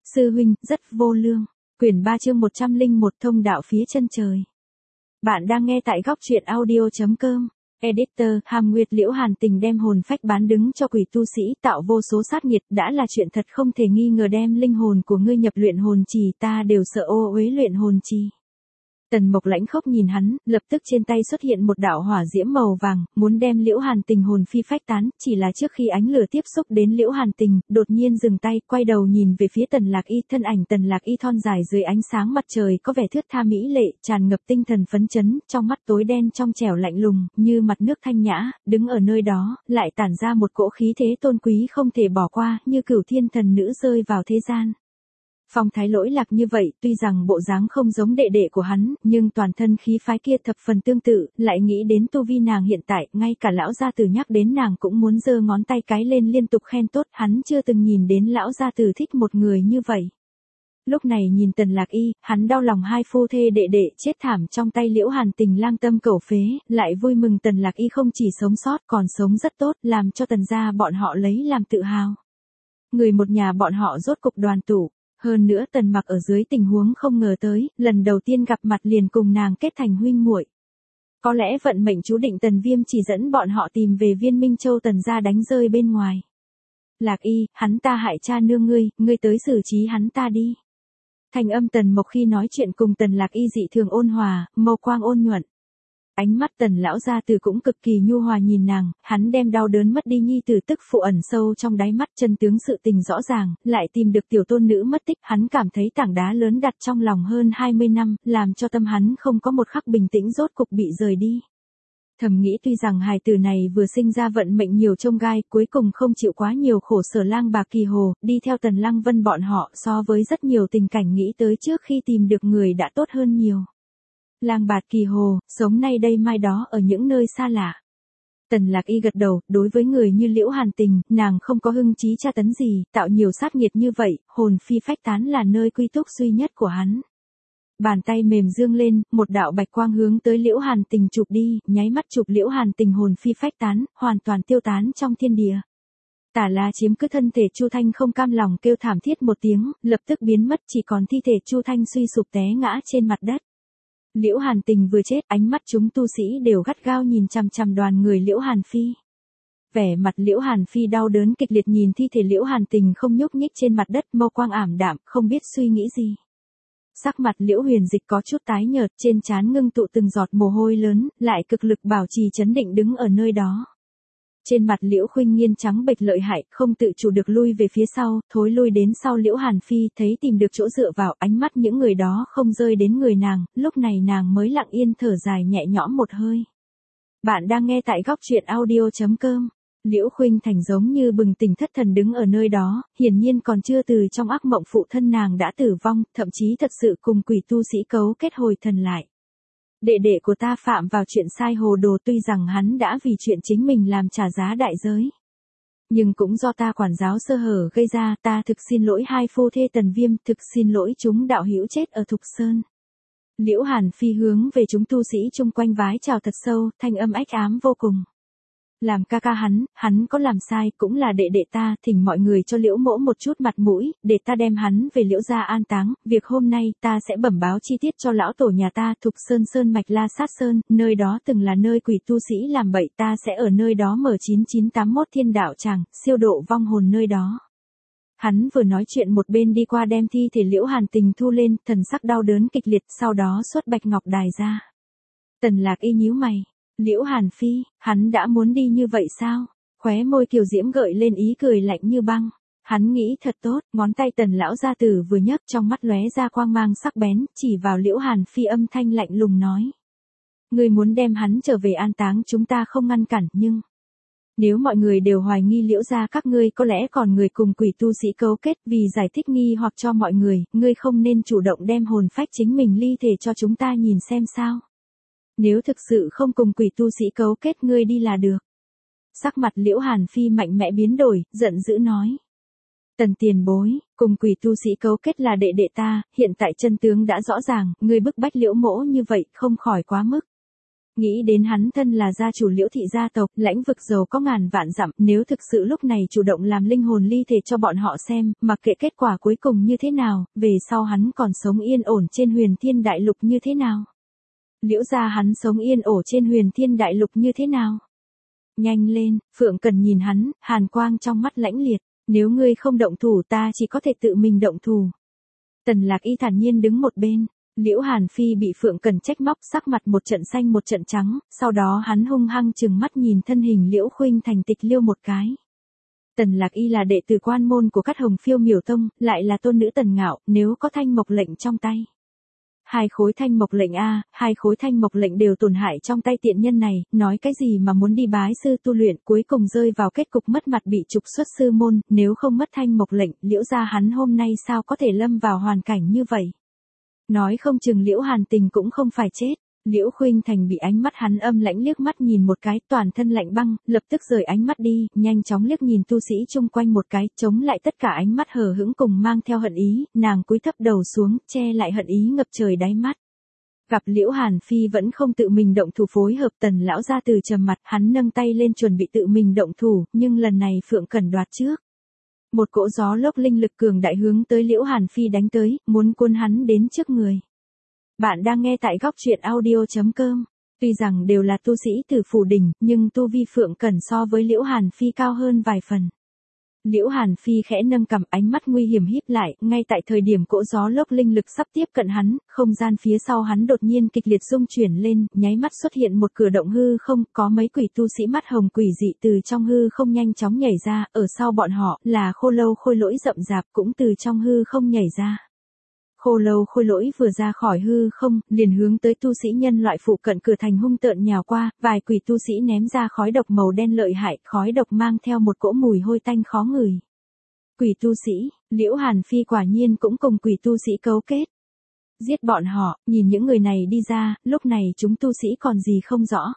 Sư huynh, rất vô lương. Quyển 3 chương 101 thông đạo phía chân trời. Bạn đang nghe tại góc truyện audio.com. Editor, Hàm Nguyệt Liễu Hàn Tình đem hồn phách bán đứng cho quỷ tu sĩ tạo vô số sát nghiệt đã là chuyện thật không thể nghi ngờ, đem linh hồn của ngươi nhập luyện hồn trì ta đều sợ ô uế luyện hồn trì. Tần Mộc lãnh khốc nhìn hắn, lập tức trên tay xuất hiện một đạo hỏa diễm màu vàng, muốn đem Liễu Hàn Tình hồn phi phách tán, chỉ là trước khi ánh lửa tiếp xúc đến Liễu Hàn Tình, đột nhiên dừng tay, quay đầu nhìn về phía Tần Lạc Y, thân ảnh Tần Lạc Y thon dài dưới ánh sáng mặt trời có vẻ thướt tha mỹ lệ, tràn ngập tinh thần phấn chấn, trong mắt tối đen trong trẻo lạnh lùng, như mặt nước thanh nhã, đứng ở nơi đó, lại tản ra một cỗ khí thế tôn quý không thể bỏ qua, như cửu thiên thần nữ rơi vào thế gian. Phong thái lỗi lạc như vậy, tuy rằng bộ dáng không giống đệ đệ của hắn, nhưng toàn thân khí phái kia thập phần tương tự, lại nghĩ đến tu vi nàng hiện tại, ngay cả lão gia tử nhắc đến nàng cũng muốn giơ ngón tay cái lên liên tục khen tốt, hắn chưa từng nhìn đến lão gia tử thích một người như vậy. Lúc này nhìn Tần Lạc Y, hắn đau lòng hai phu thê đệ đệ chết thảm trong tay Liễu Hàn Tình lang tâm cẩu phế, lại vui mừng Tần Lạc Y không chỉ sống sót còn sống rất tốt, làm cho Tần gia bọn họ lấy làm tự hào. Người một nhà bọn họ rốt cục đoàn tụ. Hơn nữa Tần Mặc ở dưới tình huống không ngờ tới, lần đầu tiên gặp mặt liền cùng nàng kết thành huynh muội. Có lẽ vận mệnh chú định Tần Viêm chỉ dẫn bọn họ tìm về Viên Minh Châu Tần gia đánh rơi bên ngoài. Lạc Y, hắn ta hại cha nương ngươi tới xử trí hắn ta đi. Thanh âm Tần Mộc khi nói chuyện cùng Tần Lạc Y dị thường ôn hòa, mâu quang ôn nhuận. Ánh mắt Tần lão gia tử cũng cực kỳ nhu hòa nhìn nàng, hắn đem đau đớn mất đi nhi tử tức phụ ẩn sâu trong đáy mắt, chân tướng sự tình rõ ràng, lại tìm được tiểu tôn nữ mất tích, hắn cảm thấy tảng đá lớn đặt trong lòng hơn 20 năm, làm cho tâm hắn không có một khắc bình tĩnh, rốt cục bị rời đi. Thầm nghĩ tuy rằng hài tử này vừa sinh ra vận mệnh nhiều chông gai, cuối cùng không chịu quá nhiều khổ sở, lang bạc kỳ hồ, đi theo Tần Lăng Vân bọn họ so với rất nhiều tình cảnh nghĩ tới trước khi tìm được người đã tốt hơn nhiều. Lang bạt kỳ hồ, sống nay đây mai đó ở những nơi xa lạ. Tần Lạc Y gật đầu, đối với người như Liễu Hàn Tình, nàng không có hưng trí tra tấn gì, tạo nhiều sát nghiệt như vậy, hồn phi phách tán là nơi quy túc duy nhất của hắn. Bàn tay mềm dương lên, một đạo bạch quang hướng tới Liễu Hàn Tình chụp đi, nháy mắt chụp Liễu Hàn Tình hồn phi phách tán, hoàn toàn tiêu tán trong thiên địa. Tả La chiếm cứ thân thể Chu Thanh không cam lòng kêu thảm thiết một tiếng, lập tức biến mất, chỉ còn thi thể Chu Thanh suy sụp té ngã trên mặt đất. Liễu Hàn Tình vừa chết, ánh mắt chúng tu sĩ đều gắt gao nhìn chằm chằm đoàn người Liễu Hàn Phi. Vẻ mặt Liễu Hàn Phi đau đớn kịch liệt nhìn thi thể Liễu Hàn Tình không nhúc nhích trên mặt đất, mâu quang ảm đạm, không biết suy nghĩ gì. Sắc mặt Liễu Huyền Dịch có chút tái nhợt, trên trán ngưng tụ từng giọt mồ hôi lớn, lại cực lực bảo trì trấn định đứng ở nơi đó. Trên mặt Liễu Khuynh Nghiên trắng bệch lợi hại, không tự chủ được lui về phía sau, thối lui đến sau Liễu Hàn Phi, thấy tìm được chỗ dựa vào, ánh mắt những người đó không rơi đến người nàng, lúc này nàng mới lặng yên thở dài nhẹ nhõm một hơi. Bạn đang nghe tại góc truyện audio.com. Liễu Khuynh Thành giống như bừng tỉnh thất thần đứng ở nơi đó, hiển nhiên còn chưa từ trong ác mộng phụ thân nàng đã tử vong, thậm chí thật sự cùng quỷ tu sĩ cấu kết hồi thần lại. Đệ đệ của ta phạm vào chuyện sai hồ đồ, tuy rằng hắn đã vì chuyện chính mình làm trả giá đại giới. Nhưng cũng do ta quản giáo sơ hở gây ra, ta thực xin lỗi hai phu thê Tần Viêm, thực xin lỗi chúng đạo hữu chết ở Thục Sơn. Liễu Hàn Phi hướng về chúng tu sĩ chung quanh vái chào thật sâu, thanh âm ách ám vô cùng. Làm ca ca hắn có làm sai, cũng là đệ đệ ta, thỉnh mọi người cho Liễu mỗ một chút mặt mũi, để ta đem hắn về Liễu gia an táng, việc hôm nay ta sẽ bẩm báo chi tiết cho lão tổ nhà ta, Thục Sơn Sơn mạch La Sát Sơn, nơi đó từng là nơi quỷ tu sĩ làm bậy, ta sẽ ở nơi đó mở 9981 thiên đạo tràng, siêu độ vong hồn nơi đó. Hắn vừa nói chuyện một bên đi qua đem thi thể Liễu Hàn Tình thu lên, thần sắc đau đớn kịch liệt, sau đó xuất bạch ngọc đài ra. Tần Lạc Y nhíu mày. Liễu Hàn Phi, hắn đã muốn đi như vậy sao? Khóe môi kiều diễm gợi lên ý cười lạnh như băng. Hắn nghĩ thật tốt, ngón tay Tần lão gia tử vừa nhấc, trong mắt lóe ra quang mang sắc bén, chỉ vào Liễu Hàn Phi âm thanh lạnh lùng nói. Ngươi muốn đem hắn trở về an táng, chúng ta không ngăn cản, nhưng nếu mọi người đều hoài nghi Liễu gia các ngươi có lẽ còn người cùng quỷ tu sĩ cấu kết, vì giải thích nghi hoặc cho mọi người, ngươi không nên chủ động đem hồn phách chính mình ly thể cho chúng ta nhìn xem sao? Nếu thực sự không cùng quỷ tu sĩ cấu kết, ngươi đi là được. Sắc mặt Liễu Hàn Phi mạnh mẽ biến đổi, giận dữ nói. Tần tiền bối, cùng quỷ tu sĩ cấu kết là đệ đệ ta, hiện tại chân tướng đã rõ ràng, ngươi bức bách Liễu mỗ như vậy, không khỏi quá mức. Nghĩ đến hắn thân là gia chủ Liễu thị gia tộc, lãnh vực giàu có ngàn vạn dặm, nếu thực sự lúc này chủ động làm linh hồn ly thể cho bọn họ xem, mặc kệ kết quả cuối cùng như thế nào, về sau hắn còn sống yên ổn trên Huyền Thiên Đại Lục như thế nào? Liễu gia hắn sống yên ổn trên Huyền Thiên Đại Lục như thế nào? Nhanh lên, Phượng Cần nhìn hắn, hàn quang trong mắt lãnh liệt, nếu ngươi không động thủ ta chỉ có thể tự mình động thủ. Tần Lạc Y thản nhiên đứng một bên. Liễu Hàn Phi bị Phượng Cần trách móc, sắc mặt một trận xanh một trận trắng, sau đó hắn hung hăng trừng mắt nhìn thân hình Liễu Khuynh Thành tịch liêu một cái. Tần Lạc Y là đệ tử quan môn của Cát Hồng Phiêu Miểu Tông, lại là tôn nữ Tần Ngạo, nếu có thanh mộc lệnh trong tay. Hai khối thanh mộc lệnh a, hai khối thanh mộc lệnh đều tổn hại trong tay tiện nhân này, nói cái gì mà muốn đi bái sư tu luyện, cuối cùng rơi vào kết cục mất mặt bị trục xuất sư môn, nếu không mất thanh mộc lệnh, Liễu gia hắn hôm nay sao có thể lâm vào hoàn cảnh như vậy. Nói không chừng Liễu Hàn Tình cũng không phải chết. Liễu Khuynh Thành bị ánh mắt hắn âm lãnh liếc mắt nhìn một cái, toàn thân lạnh băng, lập tức rời ánh mắt đi, nhanh chóng liếc nhìn tu sĩ chung quanh một cái, chống lại tất cả ánh mắt hờ hững cùng mang theo hận ý, nàng cúi thấp đầu xuống, che lại hận ý ngập trời đáy mắt. Gặp Liễu Hàn Phi vẫn không tự mình động thủ phối hợp, Tần lão gia từ trầm mặt, hắn nâng tay lên chuẩn bị tự mình động thủ, nhưng lần này Phượng Cần đoạt trước. Một cỗ gió lốc linh lực cường đại hướng tới Liễu Hàn Phi đánh tới, muốn cuốn hắn đến trước người. Bạn đang nghe tại góc truyện audio.com. Tuy rằng đều là tu sĩ từ phủ đỉnh, nhưng tu vi Phượng Cần so với Liễu Hàn Phi cao hơn vài phần. Liễu Hàn Phi khẽ nâng cằm, ánh mắt nguy hiểm híp lại, ngay tại thời điểm cỗ gió lốc linh lực sắp tiếp cận hắn, không gian phía sau hắn đột nhiên kịch liệt rung chuyển lên, nháy mắt xuất hiện một cửa động hư không, có mấy quỷ tu sĩ mắt hồng quỷ dị từ trong hư không nhanh chóng nhảy ra, ở sau bọn họ là Khô Lâu Khôi Lỗi rậm rạp cũng từ trong hư không nhảy ra. Khô Lâu Khôi Lỗi vừa ra khỏi hư không, liền hướng tới tu sĩ nhân loại phụ cận cửa thành hung tợn nhào qua, vài quỷ tu sĩ ném ra khói độc màu đen lợi hại, khói độc mang theo một cỗ mùi hôi tanh khó ngửi. Quỷ tu sĩ, Liễu Hàn Phi quả nhiên cũng cùng quỷ tu sĩ cấu kết. Giết bọn họ, nhìn những người này đi ra, lúc này chúng tu sĩ còn gì không rõ.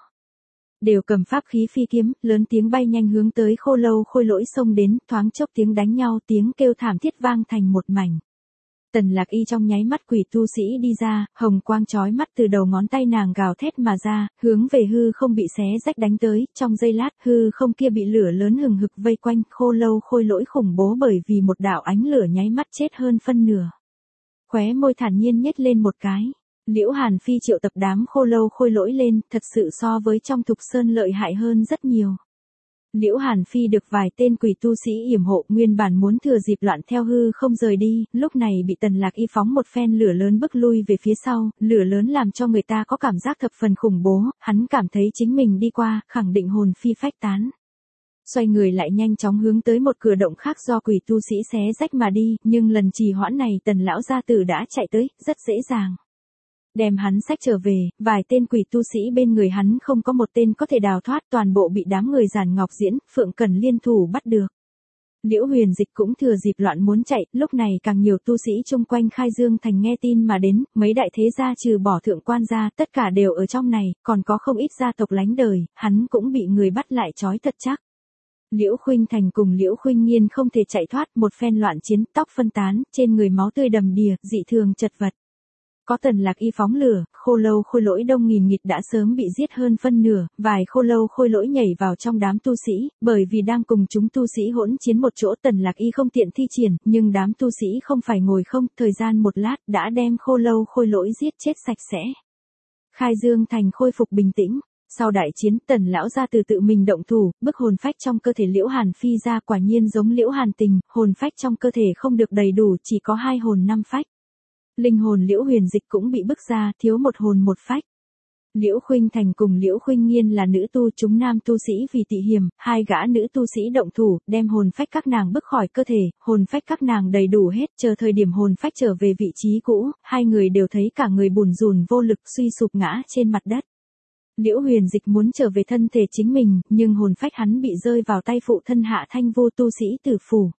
Đều cầm pháp khí phi kiếm, lớn tiếng bay nhanh hướng tới Khô Lâu Khôi Lỗi xông đến, thoáng chốc tiếng đánh nhau, tiếng kêu thảm thiết vang thành một mảnh. Tần Lạc Y trong nháy mắt quỷ tu sĩ đi ra, hồng quang chói mắt từ đầu ngón tay nàng gào thét mà ra, hướng về hư không bị xé rách đánh tới, trong giây lát hư không kia bị lửa lớn hừng hực vây quanh, Khô Lâu Khôi Lỗi khủng bố bởi vì một đạo ánh lửa nháy mắt chết hơn phân nửa. Khóe môi thản nhiên nhếch lên một cái. Liễu Hàn Phi triệu tập đám Khô Lâu Khôi Lỗi lên, thật sự so với trong Thục Sơn lợi hại hơn rất nhiều. Liễu Hàn Phi được vài tên quỷ tu sĩ yểm hộ, nguyên bản muốn thừa dịp loạn theo hư không rời đi, lúc này bị Tần Lạc Y phóng một phen lửa lớn bức lui về phía sau, lửa lớn làm cho người ta có cảm giác thập phần khủng bố, hắn cảm thấy chính mình đi qua, khẳng định hồn phi phách tán. Xoay người lại nhanh chóng hướng tới một cửa động khác do quỷ tu sĩ xé rách mà đi, nhưng lần trì hoãn này Tần lão gia tử đã chạy tới, rất dễ dàng. Đem hắn xách trở về, vài tên quỷ tu sĩ bên người hắn không có một tên có thể đào thoát, toàn bộ bị đám người Giản Ngọc Diễn, Phượng Cần liên thủ bắt được. Liễu Huyền Dịch cũng thừa dịp loạn muốn chạy, lúc này càng nhiều tu sĩ chung quanh Khai Dương Thành nghe tin mà đến, mấy đại thế gia trừ bỏ thượng quan gia, tất cả đều ở trong này, còn có không ít gia tộc lánh đời, hắn cũng bị người bắt lại trói thật chắc. Liễu Khuynh Thành cùng Liễu Khuynh Nghiên không thể chạy thoát, một phen loạn chiến, tóc phân tán, trên người máu tươi đầm đìa, dị thường chật vật. Có Tần Lạc Y phóng lửa, Khô Lâu Khôi Lỗi đông nghìn nghịt đã sớm bị giết hơn phân nửa, vài Khô Lâu Khôi Lỗi nhảy vào trong đám tu sĩ, bởi vì đang cùng chúng tu sĩ hỗn chiến một chỗ, Tần Lạc Y không tiện thi triển, nhưng đám tu sĩ không phải ngồi không, thời gian một lát đã đem Khô Lâu Khôi Lỗi giết chết sạch sẽ. Khai Dương Thành khôi phục bình tĩnh. Sau đại chiến, Tần lão gia từ tự mình động thủ, bức hồn phách trong cơ thể Liễu Hàn Phi ra, quả nhiên giống Liễu Hàn Tình, hồn phách trong cơ thể không được đầy đủ, chỉ có 2 hồn 5 phách. Linh hồn Liễu Huyền Dịch cũng bị bức ra, thiếu 1 hồn 1 phách. Liễu Khuynh Thành cùng Liễu Khuynh Nghiên là nữ tu, chúng nam tu sĩ vì tị hiểm, 2 gã nữ tu sĩ động thủ, đem hồn phách các nàng bức khỏi cơ thể, hồn phách các nàng đầy đủ hết, chờ thời điểm hồn phách trở về vị trí cũ, 2 người đều thấy cả người bùn rùn vô lực suy sụp ngã trên mặt đất. Liễu Huyền Dịch muốn trở về thân thể chính mình, nhưng hồn phách hắn bị rơi vào tay phụ thân Hạ Thanh Vô tu sĩ tử phủ.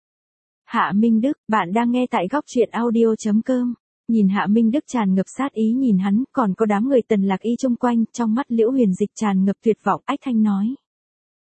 Hạ Minh Đức, bạn đang nghe tại góc truyện audio.com. Nhìn Hạ Minh Đức tràn ngập sát ý nhìn hắn, còn có đám người Tần Lạc Y chung quanh, trong mắt Liễu Huyền Dịch tràn ngập tuyệt vọng, ách thanh nói.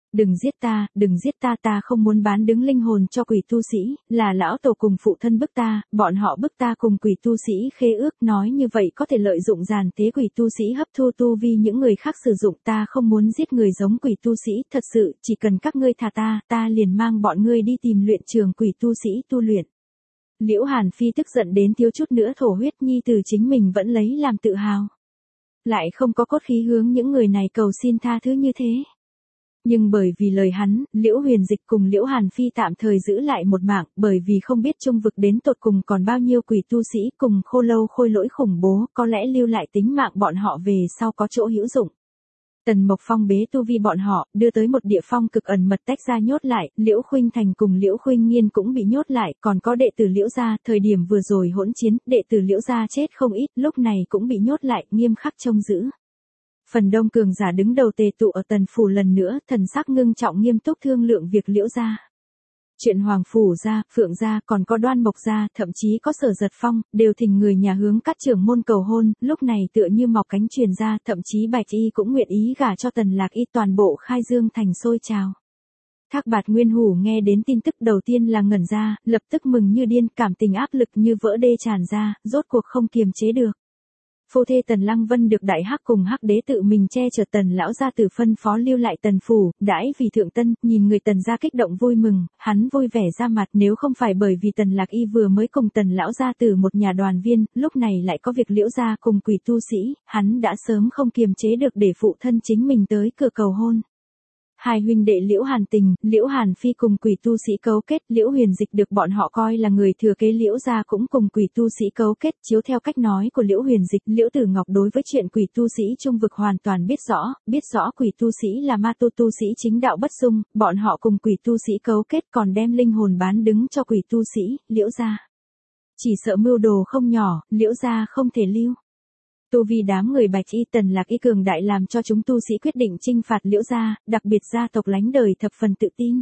Đừng giết ta, ta không muốn bán đứng linh hồn cho quỷ tu sĩ, là lão tổ cùng phụ thân bức ta, bọn họ bức ta cùng quỷ tu sĩ khế ước, nói như vậy có thể lợi dụng giàn tế quỷ tu sĩ hấp thu tu vi những người khác sử dụng, ta không muốn giết người giống quỷ tu sĩ, thật sự, chỉ cần các ngươi thả ta liền mang bọn ngươi đi tìm luyện trường quỷ tu sĩ tu luyện. Liễu Hàn Phi tức giận đến thiếu chút nữa thổ huyết, nhi tử chính mình vẫn lấy làm tự hào. Lại không có cốt khí hướng những người này cầu xin tha thứ như thế. Nhưng bởi vì lời hắn, Liễu Huyền Dịch cùng Liễu Hàn Phi tạm thời giữ lại một mạng, bởi vì không biết trung vực đến tột cùng còn bao nhiêu quỷ tu sĩ cùng khô lâu khôi lỗi khủng bố, có lẽ lưu lại tính mạng bọn họ về sau có chỗ hữu dụng. Tần Mộc Phong bế tu vi bọn họ, đưa tới một địa phong cực ẩn mật tách ra nhốt lại, Liễu Khuynh Thành cùng Liễu Khuynh Nghiên cũng bị nhốt lại, còn có đệ tử Liễu gia, thời điểm vừa rồi hỗn chiến, đệ tử Liễu gia chết không ít, lúc này cũng bị nhốt lại, nghiêm khắc trông giữ. Phần đông cường giả đứng đầu tề tụ ở Tần phủ lần nữa, thần sắc ngưng trọng nghiêm túc thương lượng việc Liễu gia. Chuyện Hoàng phủ gia, Phượng gia, còn có Đoan Mộc gia, thậm chí có Sở Giật Phong, đều thỉnh người nhà hướng các trưởng môn cầu hôn, lúc này tựa như mọc cánh truyền ra, thậm chí Bạch Y cũng nguyện ý gả cho Tần Lạc Y, toàn bộ Khai Dương thành sôi trào. Thác Bạt Nguyên Hủ nghe đến tin tức đầu tiên là ngẩn ra, lập tức mừng như điên, cảm tình áp lực như vỡ đê tràn ra, rốt cuộc không kiềm chế được. Phu thê Tần Lăng Vân được Đại Hắc cùng Hắc Đế tự mình che chở Tần lão gia tử phân phó lưu lại Tần phủ, đãi vì thượng tân, nhìn người Tần gia kích động vui mừng, hắn vui vẻ ra mặt, nếu không phải bởi vì Tần Lạc Y vừa mới cùng Tần lão gia tử một nhà đoàn viên, lúc này lại có việc Liễu gia cùng quỷ tu sĩ, hắn đã sớm không kiềm chế được để phụ thân chính mình tới cửa cầu hôn. Hai huynh đệ Liễu Hàn Tình, Liễu Hàn Phi cùng quỷ tu sĩ cấu kết, Liễu Huyền Dịch được bọn họ coi là người thừa kế Liễu gia cũng cùng quỷ tu sĩ cấu kết, chiếu theo cách nói của Liễu Huyền Dịch, Liễu Tử Ngọc đối với chuyện quỷ tu sĩ trung vực hoàn toàn biết rõ quỷ tu sĩ là ma tu sĩ chính đạo bất xung, bọn họ cùng quỷ tu sĩ cấu kết còn đem linh hồn bán đứng cho quỷ tu sĩ, Liễu gia. Chỉ sợ mưu đồ không nhỏ, Liễu gia không thể lưu. Tu vi đám người Bạch Y Tần Lạc Y cường đại làm cho chúng tu sĩ quyết định chinh phạt Liễu gia, đặc biệt gia tộc lánh đời thập phần tự tin.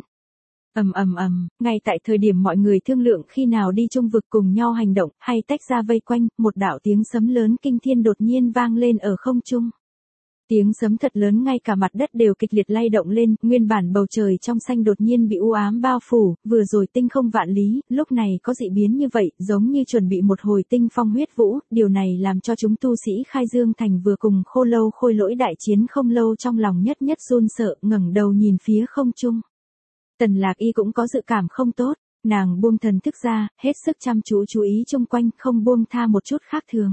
Ngay tại thời điểm mọi người thương lượng khi nào đi trung vực cùng nhau hành động, hay tách ra vây quanh, một đạo tiếng sấm lớn kinh thiên đột nhiên vang lên ở không trung. Tiếng sấm thật lớn ngay cả mặt đất đều kịch liệt lay động lên, nguyên bản bầu trời trong xanh đột nhiên bị u ám bao phủ, vừa rồi tinh không vạn lý, lúc này có dị biến như vậy, giống như chuẩn bị một hồi tinh phong huyết vũ, điều này làm cho chúng tu sĩ Khai Dương thành vừa cùng khô lâu khôi lỗi đại chiến không lâu trong lòng nhất run sợ, ngẩng đầu nhìn phía không trung. Tần Lạc Y cũng có dự cảm không tốt, nàng buông thần thức ra, hết sức chăm chú ý chung quanh, không buông tha một chút khác thường.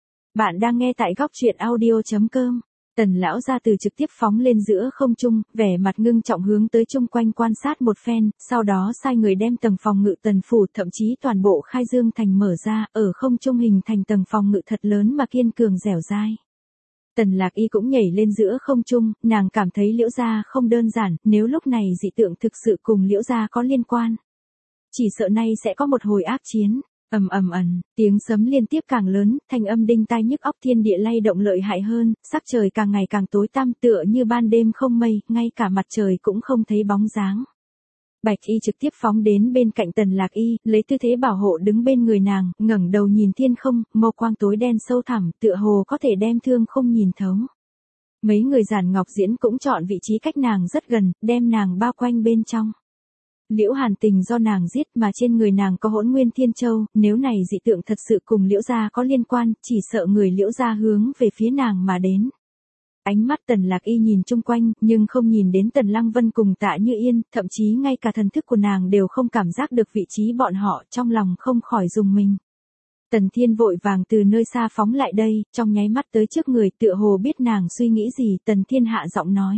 Bạn đang nghe tại góc truyện audio.com. Tần lão gia tử trực tiếp phóng lên giữa không trung, vẻ mặt ngưng trọng hướng tới chung quanh quan sát một phen, sau đó sai người đem tầng phòng ngự Tần phủ, thậm chí toàn bộ Khai Dương thành mở ra, ở không trung hình thành tầng phòng ngự thật lớn mà kiên cường dẻo dai. Tần Lạc Y cũng nhảy lên giữa không trung, nàng cảm thấy Liễu gia không đơn giản, nếu lúc này dị tượng thực sự cùng Liễu gia có liên quan. Chỉ sợ nay sẽ có một hồi ác chiến. Tiếng sấm liên tiếp càng lớn, thanh âm đinh tai nhức óc, thiên địa lay động lợi hại hơn, sắc trời càng ngày càng tối tăm, tựa như ban đêm không mây, ngay cả mặt trời cũng không thấy bóng dáng. Bạch Y trực tiếp phóng đến bên cạnh Tần Lạc Y, lấy tư thế bảo hộ đứng bên người nàng, ngẩng đầu nhìn thiên không, mâu quang tối đen sâu thẳm, tựa hồ có thể đem thương không nhìn thấu. Mấy người Giản Ngọc Diễn cũng chọn vị trí cách nàng rất gần, đem nàng bao quanh bên trong. Liễu Hàn Tình do nàng giết mà trên người nàng có Hỗn Nguyên Thiên Châu, nếu này dị tượng thật sự cùng Liễu gia có liên quan, chỉ sợ người Liễu gia hướng về phía nàng mà đến. Ánh mắt Tần Lạc Y nhìn chung quanh, nhưng không nhìn đến Tần Lăng Vân cùng Tạ Như Yên, thậm chí ngay cả thần thức của nàng đều không cảm giác được vị trí bọn họ, trong lòng không khỏi rùng mình. Tần Thiên vội vàng từ nơi xa phóng lại đây, trong nháy mắt tới trước người, tựa hồ biết nàng suy nghĩ gì, Tần Thiên hạ giọng nói.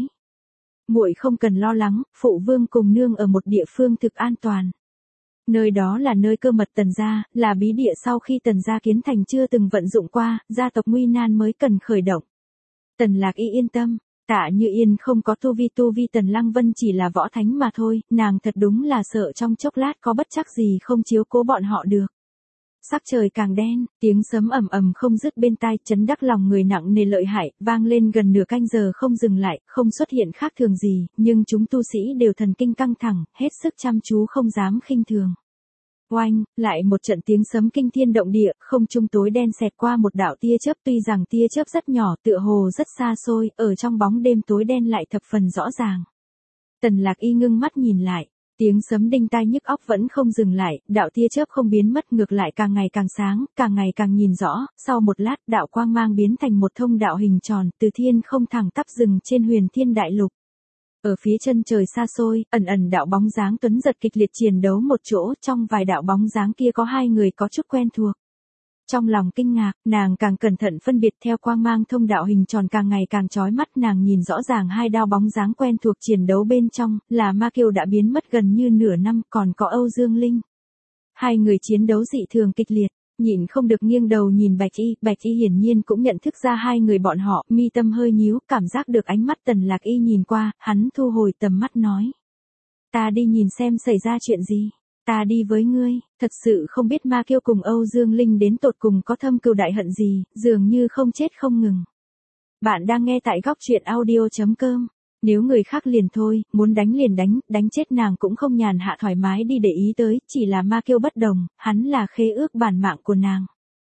Muội không cần lo lắng, phụ vương cùng nương ở một địa phương thực an toàn. Nơi đó là nơi cơ mật Tần gia, là bí địa sau khi Tần gia kiến thành chưa từng vận dụng qua, gia tộc nguy nan mới cần khởi động. Tần Lạc Y yên tâm, Tạ Như Yên không có tu vi Tần Lăng Vân chỉ là võ thánh mà thôi, nàng thật đúng là sợ trong chốc lát có bất trắc gì không chiếu cố bọn họ được. Sắc trời càng đen, tiếng sấm ầm không dứt bên tai, chấn đắc lòng người nặng nề lợi hại, vang lên gần nửa canh giờ không dừng lại, không xuất hiện khác thường gì, nhưng chúng tu sĩ đều thần kinh căng thẳng, hết sức chăm chú không dám khinh thường. Oanh, lại một trận tiếng sấm kinh thiên động địa, không trung tối đen xẹt qua một đạo tia chớp, tuy rằng tia chớp rất nhỏ, tựa hồ rất xa xôi, ở trong bóng đêm tối đen lại thập phần rõ ràng. Tần Lạc Y ngưng mắt nhìn lại, tiếng sấm đinh tai nhức óc vẫn không dừng lại, đạo tia chớp không biến mất ngược lại càng ngày càng sáng, càng ngày càng nhìn rõ, sau một lát đạo quang mang biến thành một thông đạo hình tròn, từ thiên không thẳng tắp dừng trên huyền thiên đại lục. Ở phía chân trời xa xôi, ẩn ẩn đạo bóng dáng tuấn giật kịch liệt chiến đấu một chỗ, trong vài đạo bóng dáng kia có hai người có chút quen thuộc. Trong lòng kinh ngạc, nàng càng cẩn thận phân biệt theo quang mang thông đạo hình tròn càng ngày càng chói mắt, nàng nhìn rõ ràng hai đạo bóng dáng quen thuộc chiến đấu bên trong, là Ma Kiều đã biến mất gần như nửa năm, còn có Âu Dương Linh. Hai người chiến đấu dị thường kịch liệt, nhịn không được nghiêng đầu nhìn Bạch Y hiển nhiên cũng nhận thức ra hai người bọn họ, mi tâm hơi nhíu, cảm giác được ánh mắt Tần Lạc Y nhìn qua, hắn thu hồi tầm mắt nói. Ta đi nhìn xem xảy ra chuyện gì. Ta đi với ngươi, thật sự không biết Ma Kiều cùng Âu Dương Linh đến tột cùng có thâm cừu đại hận gì, dường như không chết không ngừng. Bạn đang nghe tại góc truyện audio.com. Nếu người khác liền thôi, muốn đánh liền đánh chết nàng cũng không nhàn hạ thoải mái đi để ý tới, chỉ là Ma Kiều bất đồng, hắn là khế ước bản mạng của nàng.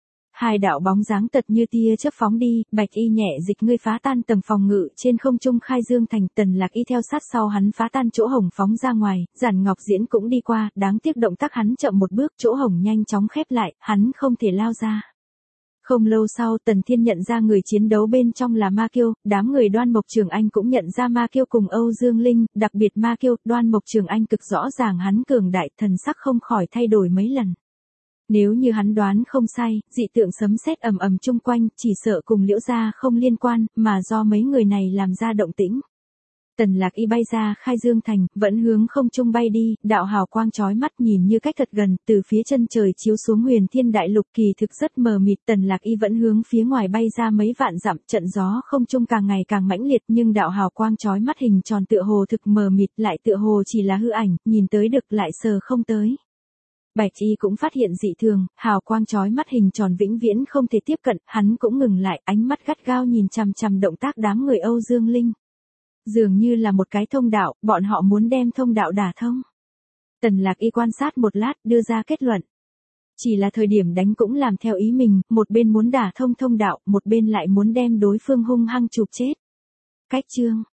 Hai đạo bóng dáng tật như tia chớp phóng đi, Bạch Y nhẹ dịch ngươi phá tan tầng phòng ngự trên không trung khai dương thành, Tần Lạc Y theo sát sau hắn phá tan chỗ hổng phóng ra ngoài, Giản Ngọc Diễn cũng đi qua, đáng tiếc động tác hắn chậm một bước, chỗ hổng nhanh chóng khép lại, hắn không thể lao ra. Không lâu sau Tần Thiên nhận ra người chiến đấu bên trong là Ma Kiều, đám người Đoan Mộc Trường Anh cũng nhận ra Ma Kiều cùng Âu Dương Linh, đặc biệt Ma Kiều, Đoan Mộc Trường Anh cực rõ ràng hắn cường đại, thần sắc không khỏi thay đổi mấy lần. Nếu như hắn đoán không sai, dị tượng sấm sét ầm ầm chung quanh, chỉ sợ cùng Liễu gia không liên quan, mà do mấy người này làm ra động tĩnh. Tần Lạc Y bay ra khai dương thành, vẫn hướng không trung bay đi, đạo hào quang chói mắt nhìn như cách thật gần, từ phía chân trời chiếu xuống huyền thiên đại lục kỳ thực rất mờ mịt. Tần Lạc Y vẫn hướng phía ngoài bay ra mấy vạn dặm, trận gió không trung càng ngày càng mãnh liệt, nhưng đạo hào quang chói mắt hình tròn tựa hồ thực mờ mịt, lại tựa hồ chỉ là hư ảnh, nhìn tới được lại sờ không tới. Bạch Y cũng phát hiện dị thường, hào quang chói mắt hình tròn vĩnh viễn không thể tiếp cận, hắn cũng ngừng lại, ánh mắt gắt gao nhìn chằm chằm động tác đám người Âu Dương Linh. Dường như là một cái thông đạo, bọn họ muốn đem thông đạo đả thông. Tần Lạc Y quan sát một lát, đưa ra kết luận. Chỉ là thời điểm đánh cũng làm theo ý mình, một bên muốn đả thông thông đạo, một bên lại muốn đem đối phương hung hăng chụp chết. Cách chương